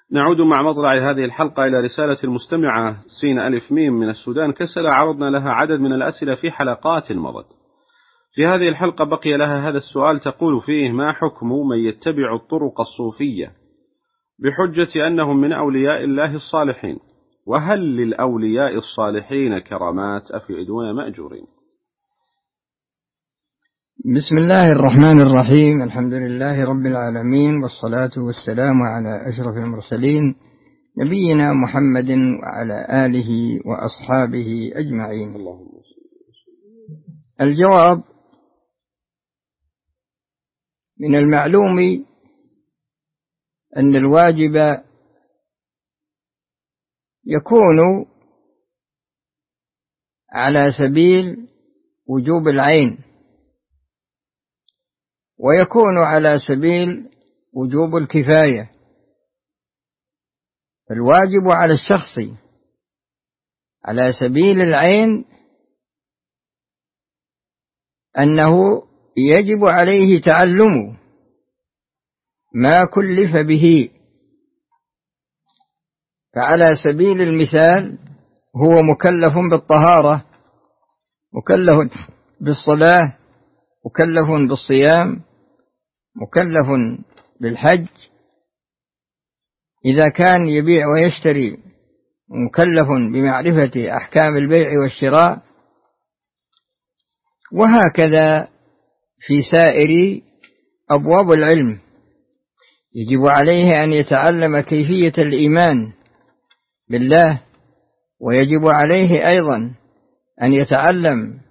نعود مع مطلع هذه الحلقة إلى رسالة المستمعة سين ألف ميم من السودان كسلة، عرضنا لها عدد من الأسئلة في حلقات مضت. في هذه الحلقة بقي لها هذا السؤال، تقول فيه: ما حكم من يتبع الطرق الصوفية بحجة أنهم من أولياء الله الصالحين؟ وهل للأولياء الصالحين كرامات أفئدون مأجورين؟ بسم الله الرحمن الرحيم. الحمد لله رب العالمين، والصلاة والسلام على أشرف المرسلين نبينا محمد وعلى آله وأصحابه أجمعين. الجواب: من المعلوم أن الواجب يكون على سبيل وجوب العين، ويكون على سبيل وجوب الكفاية. الواجب على الشخص على سبيل العين أنه يجب عليه تعلم ما كلف به، فعلى سبيل المثال هو مكلف بالطهارة، مكلف بالصلاة، مكلف بالصيام، مكلف بالحج. إذا كان يبيع ويشتري مكلف بمعرفة أحكام البيع والشراء، وهكذا في سائر أبواب العلم يجب عليه أن يتعلم كيفية الإيمان بالله، ويجب عليه أيضا أن يتعلم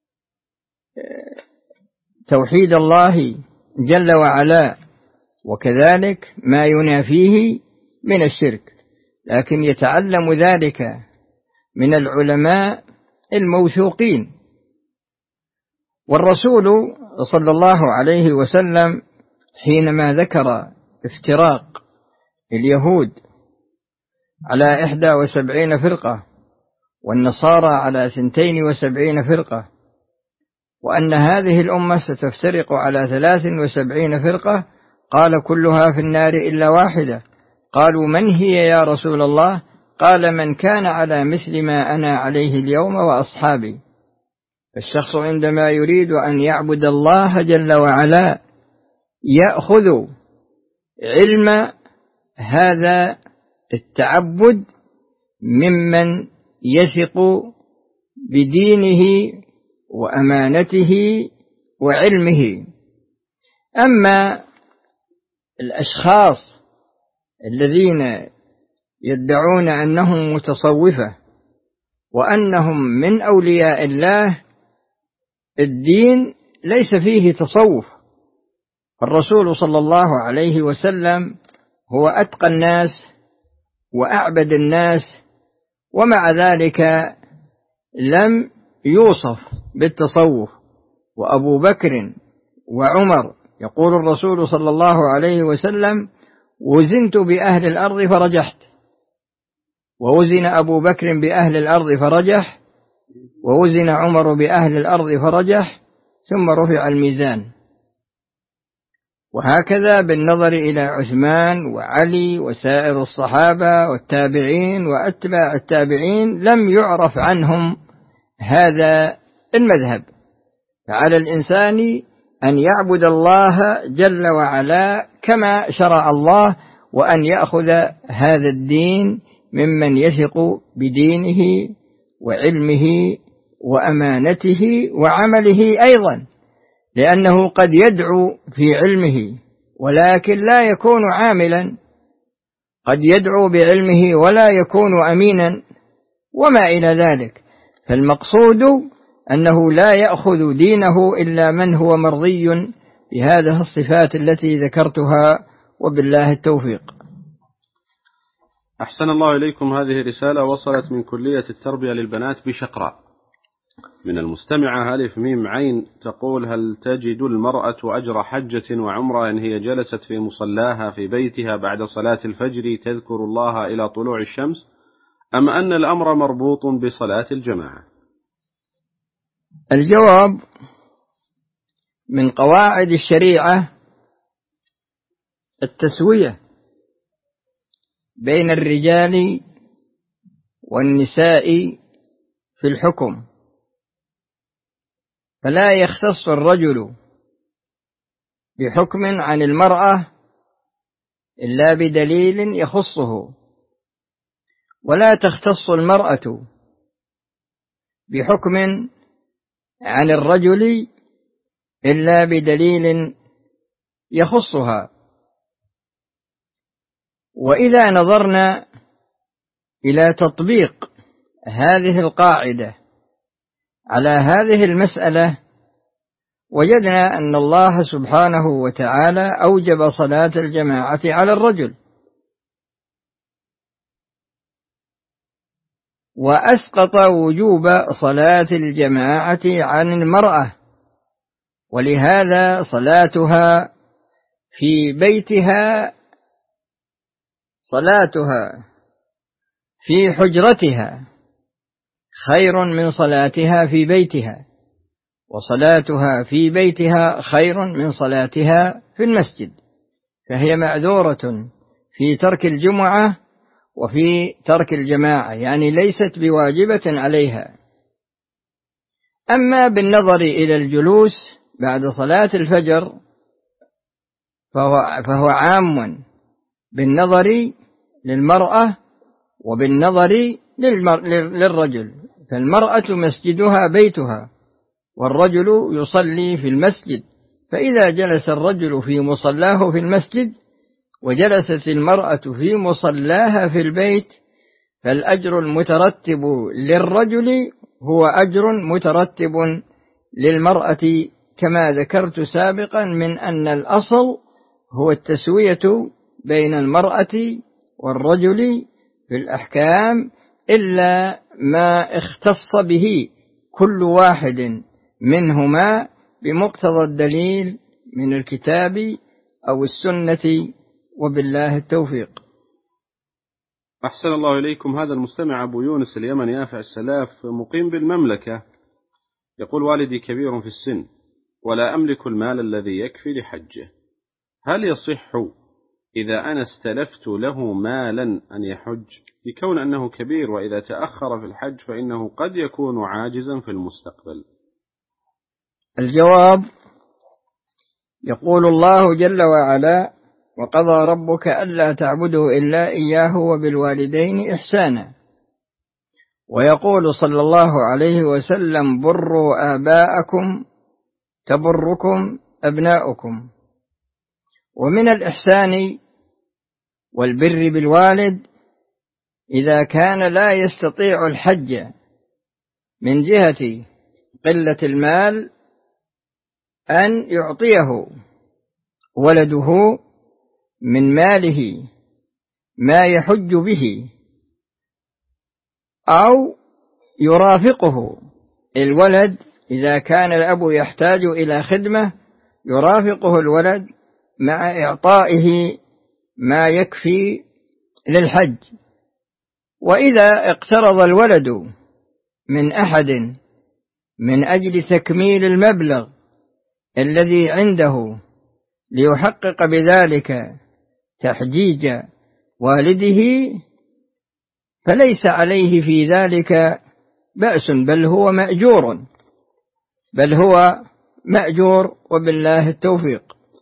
توحيد الله جل وعلا، وكذلك ما ينافيه من الشرك، لكن يتعلم ذلك من العلماء الموثوقين. والرسول صلى الله عليه وسلم حينما ذكر افتراق اليهود على 71 فرقة والنصارى على 72 فرقة، وأن هذه الأمة ستفترق على 73 فرقة، قال: كلها في النار إلا واحدة. قالوا: من هي يا رسول الله؟ قال: من كان على مثل ما أنا عليه اليوم وأصحابي. الشخص عندما يريد أن يعبد الله جل وعلا يأخذ علم هذا التعبد ممن يثق بدينه وأمانته وعلمه. أما الأشخاص الذين يدعون أنهم متصوفة وأنهم من أولياء الله، الدين ليس فيه تصوف. الرسول صلى الله عليه وسلم هو أتقى الناس وأعبد الناس، ومع ذلك لم يوصف بالتصوف. وأبو بكر وعمر، يقول الرسول صلى الله عليه وسلم: وزنت بأهل الأرض فرجحت. ووزن أبو بكر بأهل الأرض فرجح، ووزن عمر بأهل الأرض فرجح، ثم رفع الميزان. وهكذا بالنظر إلى عثمان وعلي وسائر الصحابة والتابعين وأتباع التابعين لم يعرف عنهم هذا المذهب. فعلى الإنسان أن يعبد الله جل وعلا كما شرع الله، وأن يأخذ هذا الدين ممن يثق بدينه وعلمه وأمانته وعمله أيضا، لأنه قد يدعو في علمه ولكن لا يكون عاملا، قد يدعو بعلمه ولا يكون أمينا وما إلى ذلك. فالمقصود أنه لا يأخذ دينه إلا من هو مرضي بهذه الصفات التي ذكرتها، وبالله التوفيق. أحسن الله إليكم. هذه رسالة وصلت من كلية التربية للبنات بشقراء من المستمعة ألف ميم عين، تقول: هل تجد المرأة أجر حجة وعمرة إن هي جلست في مصلاها في بيتها بعد صلاة الفجر تذكر الله إلى طلوع الشمس، أم أن الأمر مربوط بصلاة الجماعة؟ الجواب: من قواعد الشريعة التسوية بين الرجال والنساء في الحكم، فلا يختص الرجل بحكم عن المرأة إلا بدليل يخصه، ولا تختص المرأة بحكم عن الرجل إلا بدليل يخصها. وإذا نظرنا إلى تطبيق هذه القاعدة على هذه المسألة وجدنا أن الله سبحانه وتعالى أوجب صلاة الجماعة على الرجل، وأسقط وجوب صلاة الجماعة عن المرأة، ولهذا صلاتها في بيتها، صلاتها في حجرتها خير من صلاتها في بيتها، وصلاتها في بيتها خير من صلاتها في المسجد، فهي معذورة في ترك الجمعة وفي ترك الجماعة، يعني ليست بواجبة عليها. أما بالنظر إلى الجلوس بعد صلاة الفجر فهو عام بالنظر للمرأة وبالنظر للرجل، فالمرأة مسجدها بيتها والرجل يصلي في المسجد، فإذا جلس الرجل في مصلاه في المسجد وجلست المرأة في مصلاها في البيت فالأجر المترتب للرجل هو أجر مترتب للمرأة، كما ذكرت سابقا من أن الأصل هو التسوية بين المرأة والرجل في الأحكام، إلا ما اختص به كل واحد منهما بمقتضى الدليل من الكتاب أو السنة، وبالله التوفيق. أحسن الله إليكم. هذا المستمع أبو يونس اليمني يافع السلاف مقيم بالمملكة، يقول: والدي كبير في السن ولا أملك المال الذي يكفي لحجه، هل يصح إذا أنا استلفت له مالا أن يحج، بكون أنه كبير وإذا تأخر في الحج فإنه قد يكون عاجزا في المستقبل؟ الجواب: يقول الله جل وعلا: وقضى ربك ألا تعبدوا إلا إياه وبالوالدين إحسانا. ويقول صلى الله عليه وسلم: بروا آباءكم تبركم أبناؤكم. ومن الإحسان والبر بالوالد إذا كان لا يستطيع الحج من جهة قلة المال أن يعطيه ولده من ماله ما يحج به، أو يرافقه الولد إذا كان الأب يحتاج إلى خدمة، يرافقه الولد مع إعطائه ما يكفي للحج. وإذا اقترض الولد من أحد من أجل تكميل المبلغ الذي عنده ليحقق بذلك تحجيج والده فليس عليه في ذلك بأس، بل هو مأجور، وبالله التوفيق.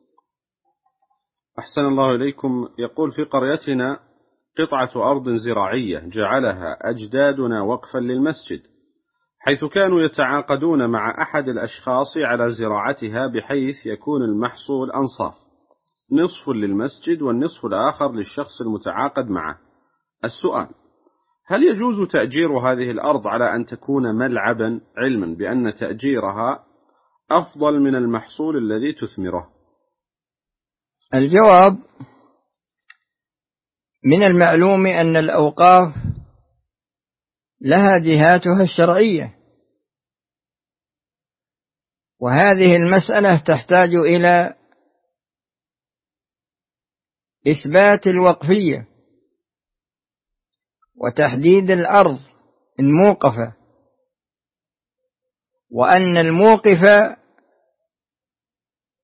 أحسن الله إليكم. يقول: في قريتنا قطعة أرض زراعية جعلها أجدادنا وقفا للمسجد، حيث كانوا يتعاقدون مع أحد الأشخاص على زراعتها، بحيث يكون المحصول أنصاف، نصف للمسجد والنصف الآخر للشخص المتعاقد معه. السؤال: هل يجوز تأجير هذه الأرض على أن تكون ملعبا، علما بأن تأجيرها أفضل من المحصول الذي تثمره؟ الجواب: من المعلوم أن الأوقاف لها جهاتها الشرعية، وهذه المسألة تحتاج إلى إثبات الوقفية وتحديد الأرض الموقفة، وأن الموقف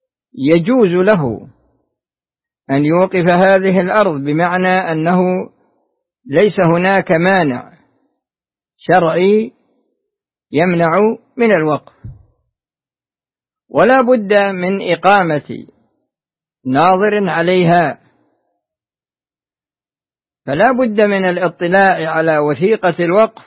يجوز له أن يوقف هذه الأرض، بمعنى أنه ليس هناك مانع شرعي يمنع من الوقف، ولا بد من إقامة ناظر عليها، فلا بد من الاطلاع على وثيقة الوقف،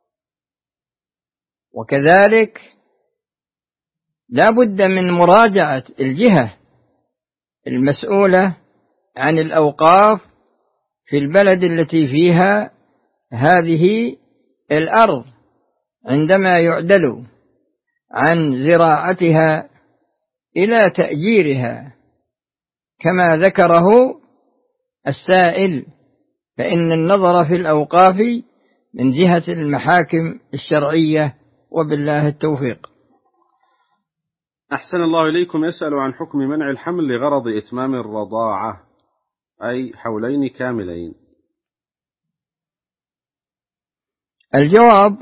وكذلك لا بد من مراجعة الجهة المسؤولة عن الأوقاف في البلد التي فيها هذه الأرض عندما يعدل عن زراعتها إلى تأجيرها كما ذكره السائل، فإن النظر في الأوقاف من جهة المحاكم الشرعية، وبالله التوفيق. أحسن الله إليكم. يسأل عن حكم منع الحمل لغرض إتمام الرضاعة، أي حولين كاملين. الجواب: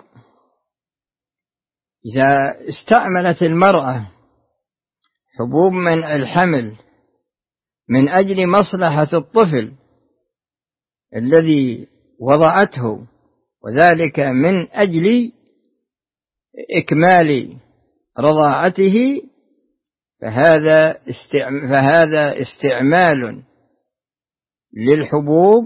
إذا استعملت المرأة حبوب منع الحمل من أجل مصلحة الطفل الذي وضعته، وذلك من أجل إكمال رضاعته، فهذا استعمال للحبوب،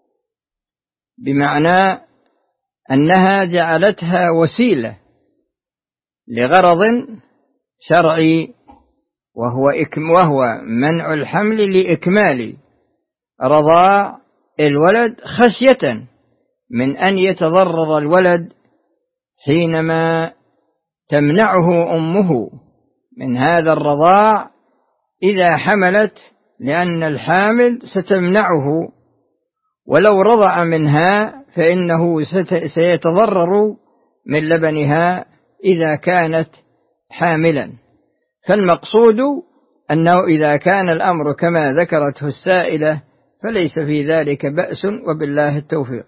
بمعنى أنها جعلتها وسيلة لغرض شرعي، وهو منع الحمل لإكمال رضاع الولد، خشية من أن يتضرر الولد حينما تمنعه أمه من هذا الرضاع إذا حملت، لأن الحامل ستمنعه، ولو رضع منها فإنه سيتضرر من لبنها إذا كانت حاملا. فالمقصود أنه إذا كان الأمر كما ذكرته السائلة فليس في ذلك بأس، وبالله التوفيق.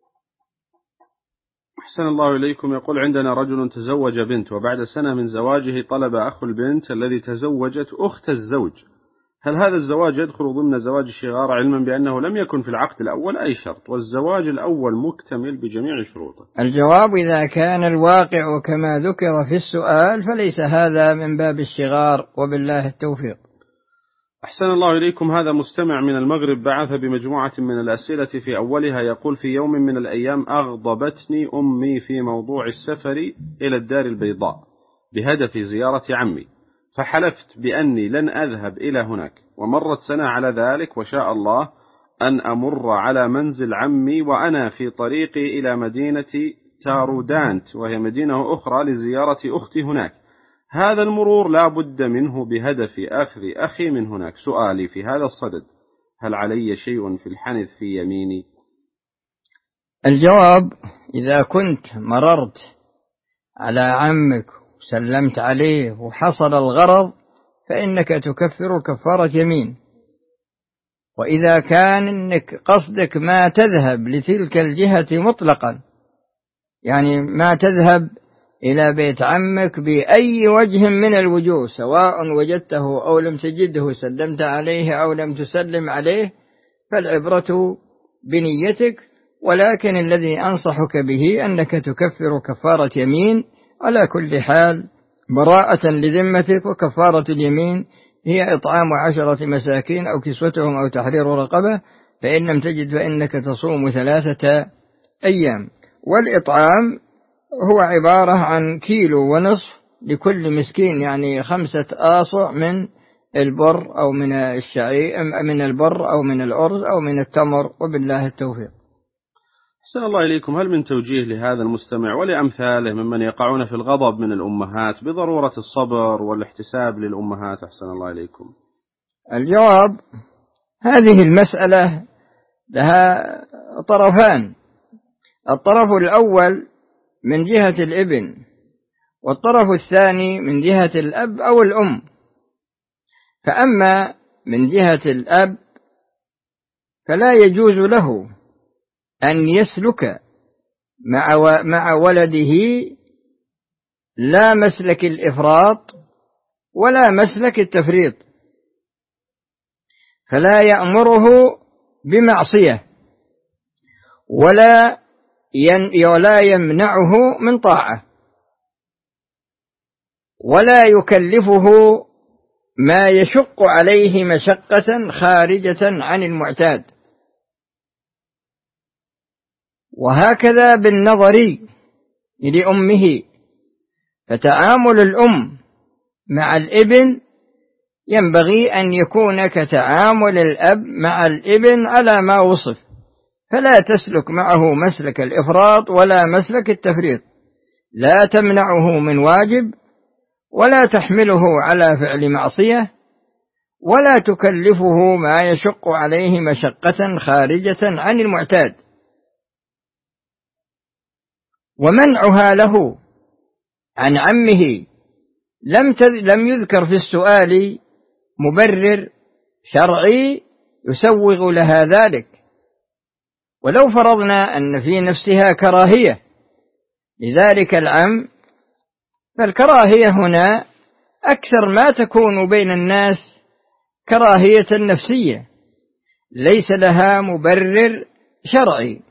أحسن الله إليكم. يقول: عندنا رجل تزوج بنت، وبعد سنة من زواجه طلب أخو البنت الذي تزوجت أخت الزوج، هل هذا الزواج يدخل ضمن زواج الشغار، علما بأنه لم يكن في العقد الأول أي شرط، والزواج الأول مكتمل بجميع شروطه؟ الجواب: إذا كان الواقع كما ذكر في السؤال فليس هذا من باب الشغار، وبالله التوفيق. أحسن الله إليكم. هذا مستمع من المغرب بعث بمجموعة من الأسئلة، في أولها يقول: في يوم من الأيام أغضبتني أمي في موضوع السفر إلى الدار البيضاء بهدف زيارة عمي، فحلفت بأني لن أذهب إلى هناك، ومرت سنة على ذلك، وشاء الله أن أمر على منزل عمي وأنا في طريقي إلى مدينة تارودانت، وهي مدينة أخرى، لزيارة أختي هناك. هذا المرور لا بد منه بهدف أخذ أخي من هناك. سؤالي في هذا الصدد: هل علي شيء في الحنث في يميني؟ الجواب: إذا كنت مررت على عمك وسلمت عليه وحصل الغرض فإنك تكفر كفارة يمين. وإذا كان إنك قصدك ما تذهب لتلك الجهة مطلقا، يعني ما تذهب إلى بيت عمك بأي وجه من الوجوه، سواء وجدته أو لم تجده، سلمت عليه أو لم تسلم عليه، فالعبرة بنيتك. ولكن الذي أنصحك به أنك تكفر كفارة يمين على كل حال، براءة لذمتك. وكفارة اليمين هي إطعام 10 مساكين أو كسوتهم أو تحرير رقبة، فإن لم تجد فإنك تصوم 3 أيام. والإطعام هو عبارة عن 1.5 كيلو لكل مسكين، يعني 5 آصع من البر أو من الشعير، من البر أو من الأرز أو من التمر، وبالله التوفيق. أحسن الله إليكم. هل من توجيه لهذا المستمع ولأمثاله ممن يقعون في الغضب من الأمهات بضرورة الصبر والاحتساب للأمهات؟ أحسن الله إليكم. الجواب: هذه المسألة لها طرفان: الطرف الأول من جهة الابن، والطرف الثاني من جهة الأب أو الأم. فأما من جهة الأب فلا يجوز له أن يسلك مع ولده لا مسلك الإفراط ولا مسلك التفريط، فلا يأمره بمعصية ولا يمنعه من طاعة، ولا يكلفه ما يشق عليه مشقة خارجة عن المعتاد. وهكذا بالنظر لأمه، فتعامل الأم مع الابن ينبغي أن يكون كتعامل الأب مع الابن على ما وصف، فلا تسلك معه مسلك الإفراط ولا مسلك التفريط، لا تمنعه من واجب ولا تحمله على فعل معصية، ولا تكلفه ما يشق عليه مشقة خارجة عن المعتاد. ومنعها له عن عمه لم يذكر في السؤال مبرر شرعي يسوغ لها ذلك. ولو فرضنا أن في نفسها كراهية لذلك العم، فالكراهية هنا أكثر ما تكون بين الناس كراهية نفسية ليس لها مبرر شرعي.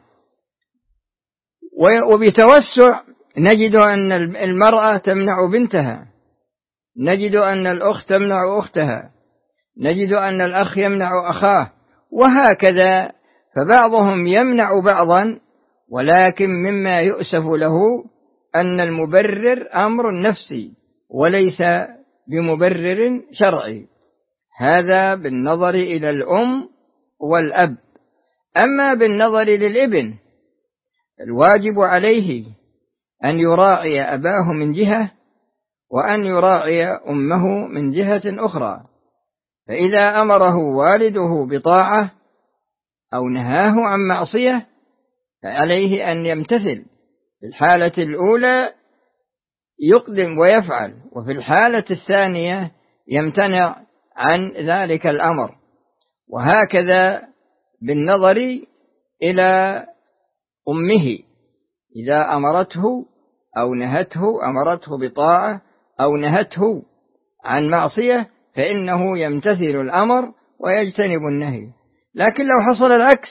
وبتوسع نجد أن المرأة تمنع بنتها، نجد أن الأخت تمنع أختها، نجد أن الأخ يمنع أخاه، وهكذا. فبعضهم يمنع بعضا، ولكن مما يؤسف له أن المبرر أمر نفسي وليس بمبرر شرعي. هذا بالنظر إلى الأم والأب. أما بالنظر للابن، الواجب عليه أن يراعي أباه من جهة، وأن يراعي أمه من جهة أخرى. فإذا أمره والده بطاعة أو نهاه عن معصية فعليه أن يمتثل. في الحالة الأولى يقدم ويفعل، وفي الحالة الثانية يمتنع عن ذلك الأمر. وهكذا بالنظر إلى أمه، إذا أمرته أو نهته، أمرته بطاعة أو نهته عن معصية، فإنه يمتثل الأمر ويجتنب النهي. لكن لو حصل العكس،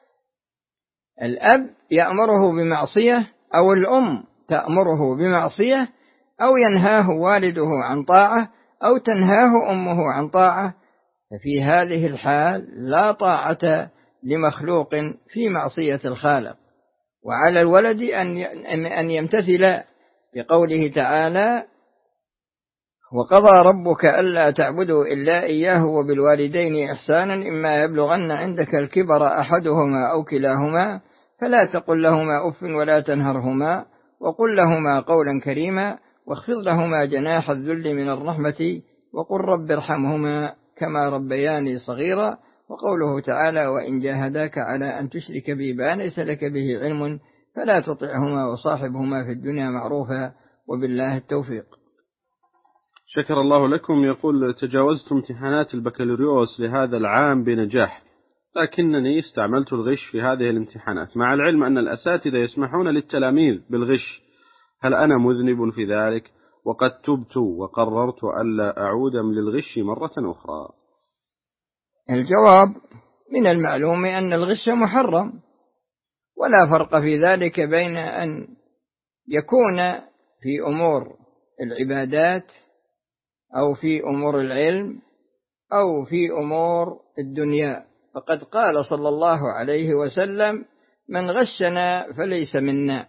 الأب يأمره بمعصية أو الأم تأمره بمعصية، أو ينهاه والده عن طاعة أو تنهاه أمه عن طاعة، ففي هذه الحال لا طاعة لمخلوق في معصية الخالق. وعلى الولد أن يمتثل بقوله تعالى: وقضى ربك ألا تعبدوا إلا إياه وبالوالدين إحسانا إما يبلغن عندك الكبر أحدهما أو كلاهما فلا تقل لهما أف ولا تنهرهما وقل لهما قولا كريما واخفض لهما جناح الذل من الرحمة وقل رب ارحمهما كما ربياني صغيرا. وقوله تعالى: وإن جاهداك على أن تشرك بي ما ليس لك به علم فلا تطعهما وصاحبهما في الدنيا معروفا وبالله التوفيق. شكر الله لكم. يقول: تجاوزت امتحانات البكالوريوس لهذا العام بنجاح، لكنني استعملت الغش في هذه الامتحانات، مع العلم أن الأساتذة يسمحون للتلاميذ بالغش. هل أنا مذنب في ذلك؟ وقد تبت وقررت ألا أعود للغش مرة أخرى. الجواب: من المعلوم أن الغش محرم، ولا فرق في ذلك بين أن يكون في أمور العبادات أو في أمور العلم أو في أمور الدنيا. فقد قال صلى الله عليه وسلم: من غشنا فليس منا.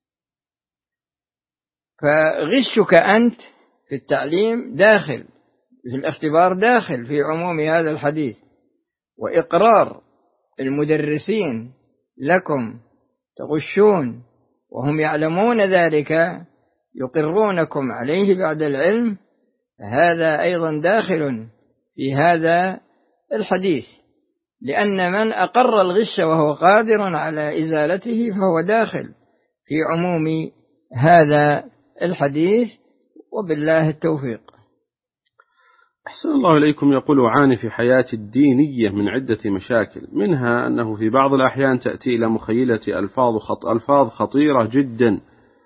فغشك أنت في التعليم داخل في الاختبار، داخل في عموم هذا الحديث. وإقرار المدرسين لكم تغشون وهم يعلمون ذلك، يقرونكم عليه بعد العلم، فهذا أيضا داخل في هذا الحديث، لأن من أقر الغش وهو قادر على إزالته فهو داخل في عموم هذا الحديث، وبالله التوفيق. أحسن الله إليكم. يقول: أعاني في حياتي الدينية من عدة مشاكل، منها أنه في بعض الأحيان تأتي إلى مخيلتي ألفاظ خطيرة جدا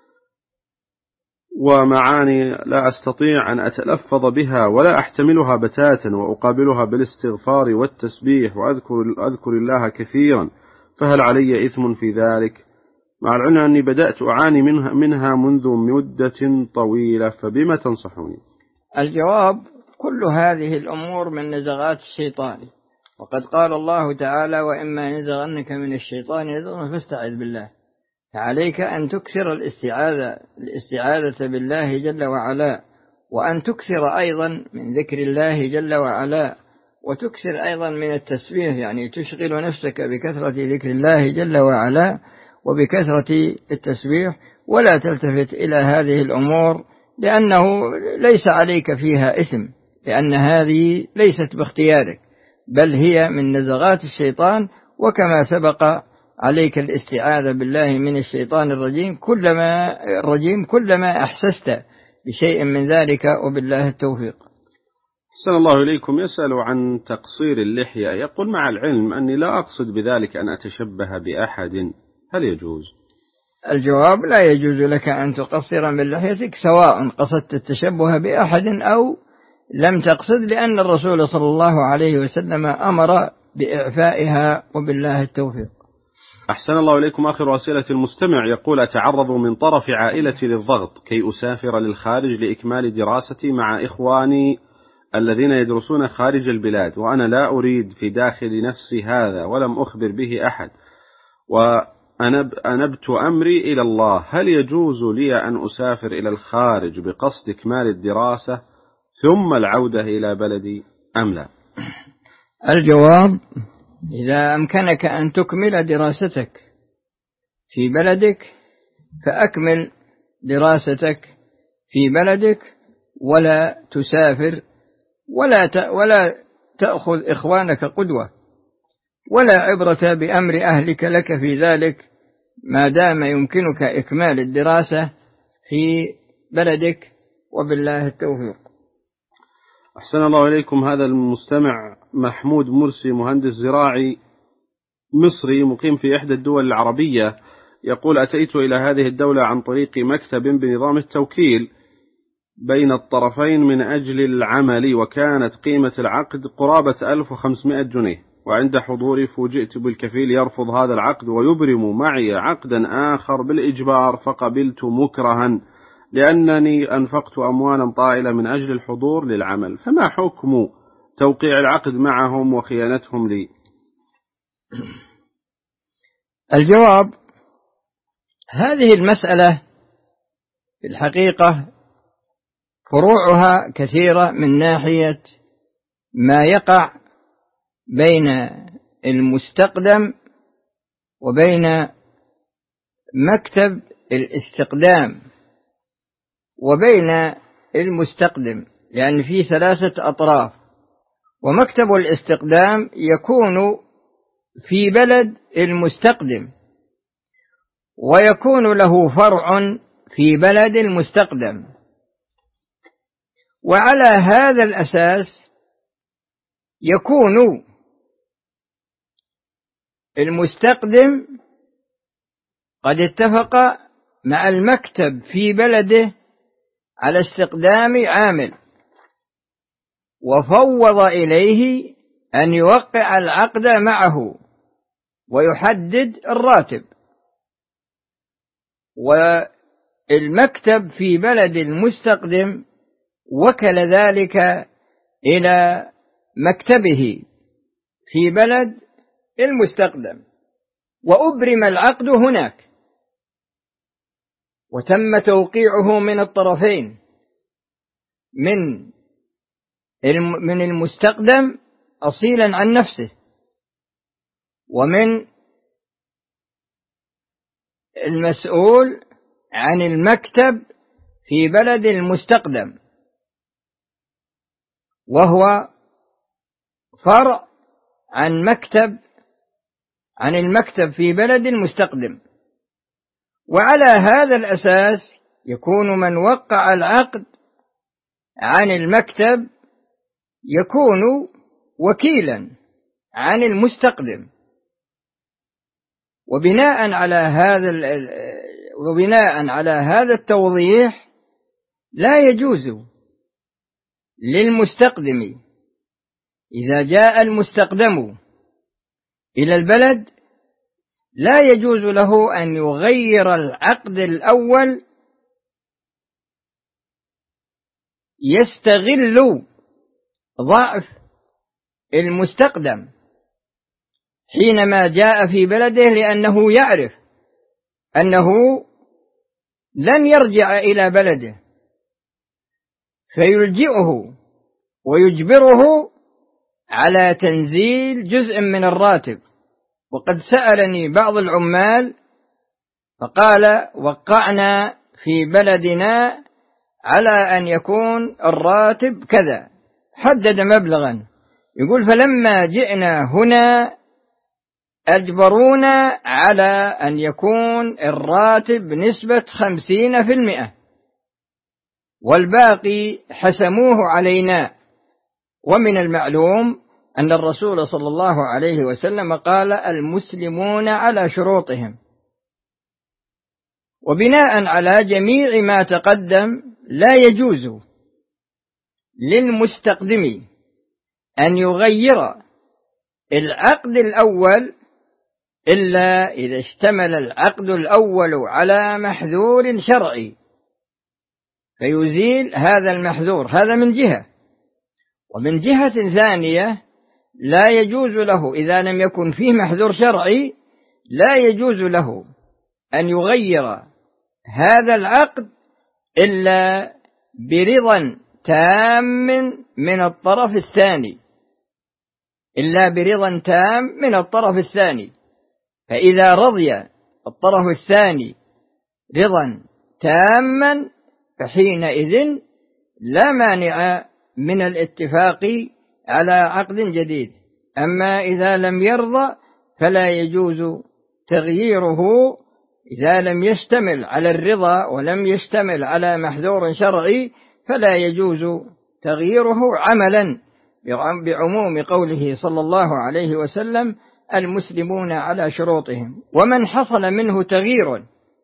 ومعاني لا أستطيع أن أتلفظ بها ولا أحتملها بتاتا، وأقابلها بالاستغفار والتسبيح وأذكر الله كثيرا، فهل علي إثم في ذلك؟ مع العلم أني بدأت أعاني منها منذ مدة طويلة، فبما تنصحوني؟ الجواب: كل هذه الأمور من نزغات الشيطان، وقد قال الله تعالى: وإما ينزغنك من الشيطان نزغ فاستعذ بالله. فعليك أن تكثر الاستعاذة بالله جل وعلا، وأن تكثر أيضا من ذكر الله جل وعلا، وتكثر أيضا من التسبيح، يعني تشغل نفسك بكثرة ذكر الله جل وعلا وبكثرة التسبيح، ولا تلتفت إلى هذه الأمور، لأنه ليس عليك فيها إثم، لأن هذه ليست باختيارك، بل هي من نزغات الشيطان. وكما سبق عليك الاستعاذة بالله من الشيطان الرجيم كلما أحسست بشيء من ذلك، وبالله التوفيق. أحسن الله إليكم. يسأل عن تقصير اللحية، يقول: مع العلم أني لا أقصد بذلك أن أتشبه بأحد، هل يجوز؟ الجواب: لا يجوز لك أن تقصر من لحيتك، سواء قصدت التشبه بأحد أو لم تقصد، لأن الرسول صلى الله عليه وسلم أمر بإعفائها، وبالله التوفيق. أحسن الله إليكم. آخر أسئلة المستمع يقول: أتعرض من طرف عائلتي للضغط كي أسافر للخارج لإكمال دراستي مع إخواني الذين يدرسون خارج البلاد، وأنا لا أريد في داخل نفسي هذا ولم أخبر به أحد، وأنبت أمري إلى الله، هل يجوز لي أن أسافر إلى الخارج بقصد إكمال الدراسة ثم العودة إلى بلدي أم لا؟ الجواب: إذا أمكنك أن تكمل دراستك في بلدك فأكمل دراستك في بلدك، ولا تسافر، ولا تأخذ إخوانك قدوة، ولا عبرة بأمر أهلك لك في ذلك، ما دام يمكنك إكمال الدراسة في بلدك، وبالله التوفيق. أحسن الله إليكم. هذا المستمع محمود مرسي، مهندس زراعي مصري مقيم في إحدى الدول العربية، يقول: أتيت إلى هذه الدولة عن طريق مكتب بنظام التوكيل بين الطرفين من أجل العمل، وكانت قيمة العقد قرابة 1500 جنيه، وعند حضوري فوجئت بالكفيل يرفض هذا العقد ويبرم معي عقدا آخر بالإجبار، فقبلت مكرها لأنني أنفقت أموالا طائلة من أجل الحضور للعمل، فما حكم توقيع العقد معهم وخيانتهم لي؟ الجواب: هذه المسألة في الحقيقة فروعها كثيرة من ناحية ما يقع بين المستقدم وبين مكتب الاستقدام وبين المستقدم، لأن في 3 أطراف، ومكتب الاستقدام يكون في بلد المستقدم، ويكون له فرع في بلد المستقدم، وعلى هذا الأساس يكون المستقدم قد اتفق مع المكتب في بلده على استقدام عامل، وفوض إليه أن يوقع العقد معه ويحدد الراتب، والمكتب في بلد المستقدم وكل ذلك إلى مكتبه في بلد المستقدم، وأبرم العقد هناك، وتم توقيعه من الطرفين، من المستقدم أصيلا عن نفسه، ومن المسؤول عن المكتب في بلد المستقدم، وهو فرع عن المكتب في بلد المستقدم. وعلى هذا الأساس يكون من وقع العقد عن المكتب يكون وكيلا عن المستقدم، وبناء على هذا التوضيح لا يجوز للمستقدم إذا جاء المستقدم إلى البلد لا يجوز له أن يغير العقد الأول يستغل ضعف المستقدم حينما جاء في بلده، لأنه يعرف أنه لن يرجع إلى بلده، فيلجئه ويجبره على تنزيل جزء من الراتب. وقد سألني بعض العمال فقال: وقعنا في بلدنا على أن يكون الراتب كذا، حدد مبلغا، يقول: فلما جئنا هنا أجبرونا على أن يكون الراتب بنسبة 50%، والباقي حسموه علينا. ومن المعلوم أن الرسول صلى الله عليه وسلم قال: المسلمون على شروطهم. وبناء على جميع ما تقدم لا يجوز للمستقدم أن يغير العقد الأول إلا إذا اشتمل العقد الأول على محذور شرعي فيزيل هذا المحذور، هذا من جهة. ومن جهة ثانية لا يجوز له إذا لم يكن فيه محذور شرعي، لا يجوز له أن يغير هذا العقد إلا برضا تام من الطرف الثاني، إلا برضا تام من الطرف الثاني. فإذا رضي الطرف الثاني رضا تاما فحينئذ لا مانع من الاتفاق على عقد جديد. أما إذا لم يرضى فلا يجوز تغييره إذا لم يشتمل على الرضا ولم يشتمل على محذور شرعي، فلا يجوز تغييره عملا بعموم قوله صلى الله عليه وسلم: المسلمون على شروطهم. ومن حصل منه تغيير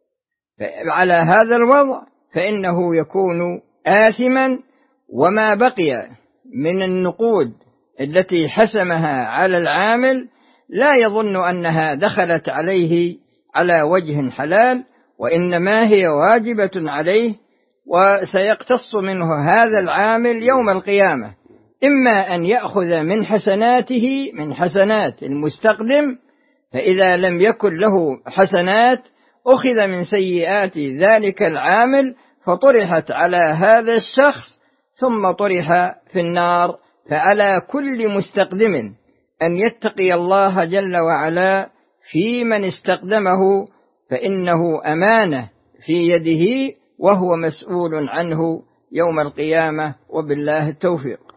على هذا الوضع فإنه يكون آثما، وما بقي من النقود التي حسمها على العامل لا يظن أنها دخلت عليه على وجه حلال، وإنما هي واجبة عليه، وسيقتص منه هذا العامل يوم القيامة، إما أن يأخذ من حسناته من حسنات المستقدم، فإذا لم يكن له حسنات أخذ من سيئات ذلك العامل فطرحت على هذا الشخص ثم طرح في النار. فعلى كل مستقدم أن يتقي الله جل وعلا في من استقدمه، فإنه أمانة في يده وهو مسؤول عنه يوم القيامة، وبالله التوفيق.